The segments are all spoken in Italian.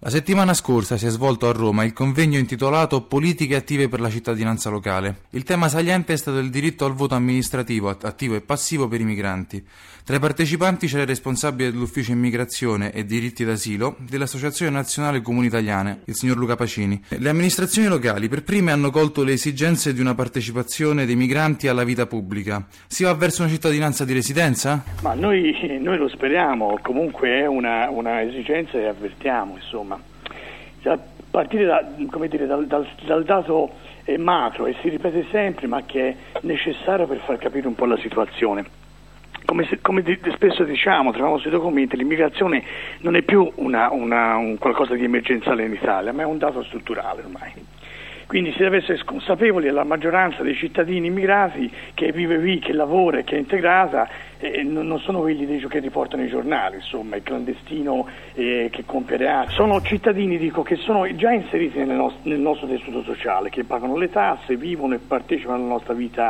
La settimana scorsa si è svolto a Roma il convegno intitolato Politiche attive per la cittadinanza locale. Il tema saliente è stato il diritto al voto amministrativo, attivo e passivo per i migranti. Tra i partecipanti c'era il responsabile dell'ufficio immigrazione e diritti d'asilo dell'Associazione Nazionale Comuni Italiane, il signor Luca Pacini. Le amministrazioni locali per prime hanno colto le esigenze di una partecipazione dei migranti alla vita pubblica. Si va verso una cittadinanza di residenza? Ma noi lo speriamo, comunque è una esigenza che avvertiamo, insomma. A partire dal dato macro, e si ripete sempre, ma che è necessario per far capire un po' la situazione. Come spesso diciamo, troviamo sui documenti, l'immigrazione non è più un qualcosa di emergenziale in Italia, ma è un dato strutturale ormai. Quindi si deve essere consapevoli della maggioranza dei cittadini immigrati che vive qui, che lavora e che è integrata, non sono quelli che riportano i giornali, insomma, il clandestino che compie reati. Sono cittadini, che sono già inseriti nel nostro tessuto sociale, che pagano le tasse, vivono e partecipano alla nostra vita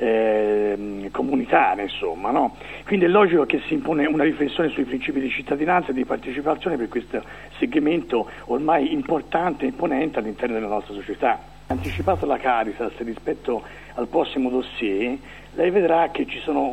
comunitaria, insomma, no? Quindi è logico che si impone una riflessione sui principi di cittadinanza e di partecipazione per questo segmento ormai importante e imponente all'interno della nostra società. Anticipato la Caritas rispetto al prossimo dossier, lei vedrà che sono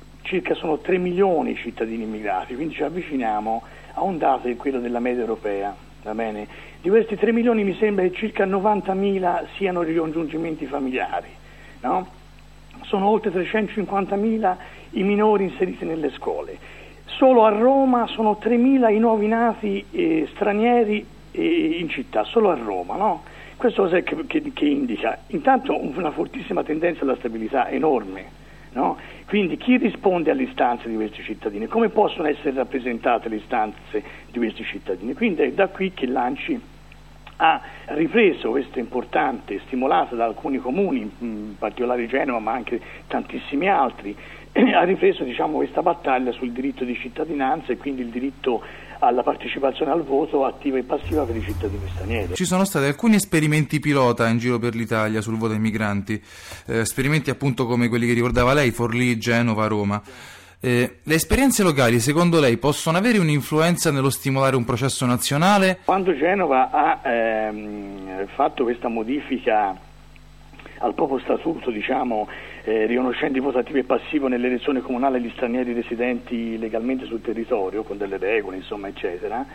3 milioni di cittadini immigrati, quindi ci avviciniamo a un dato che è quello della media europea, va bene? Di questi 3 milioni mi sembra che circa 90.000 siano ricongiungimenti familiari, no? Sono oltre 350.000 i minori inseriti nelle scuole. Solo a Roma sono 3.000 i nuovi nati stranieri in città, solo a Roma, no? Questo cos'è che indica? Intanto una fortissima tendenza alla stabilità enorme, no? Quindi chi risponde alle istanze di questi cittadini? Come possono essere rappresentate le istanze di questi cittadini? Quindi è da qui che l'ANCI ha ripreso, questo è importante, stimolata da alcuni comuni, in particolare Genova, ma anche tantissimi altri, ha ripreso questa battaglia sul diritto di cittadinanza e quindi il diritto alla partecipazione al voto attiva e passiva per i cittadini stranieri. Ci sono stati alcuni esperimenti pilota in giro per l'Italia sul voto ai migranti, esperimenti appunto come quelli che ricordava lei, Forlì, Genova, Roma. Le esperienze locali, secondo lei, possono avere un'influenza nello stimolare un processo nazionale? Quando Genova ha fatto questa modifica al proprio statuto, riconoscendo il voto attivo e passivo nell'elezione comunale agli stranieri residenti legalmente sul territorio, con delle regole, insomma, eccetera,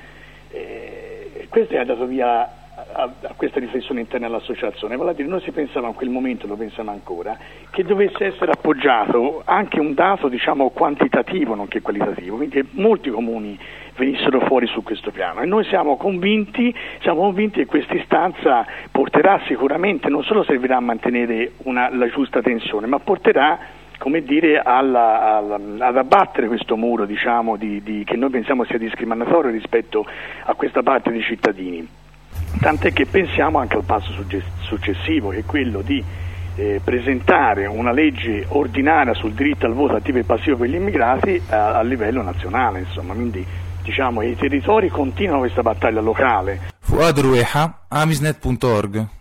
questo ha dato via a questa riflessione interna all'associazione. Vale a dire, noi si pensava in quel momento, lo pensiamo ancora, che dovesse essere appoggiato anche un dato quantitativo, nonché qualitativo, quindi che molti comuni venissero fuori su questo piano, e noi siamo convinti che questa istanza porterà sicuramente, non solo servirà a mantenere la giusta tensione, ma porterà, come dire, ad abbattere questo muro che noi pensiamo sia discriminatorio rispetto a questa parte di cittadini. Tant'è che pensiamo anche al passo successivo, che è quello di presentare una legge ordinaria sul diritto al voto attivo e passivo per gli immigrati a livello nazionale, insomma. Quindi i territori continuano questa battaglia locale. Fuad Rueha, Amisnet.org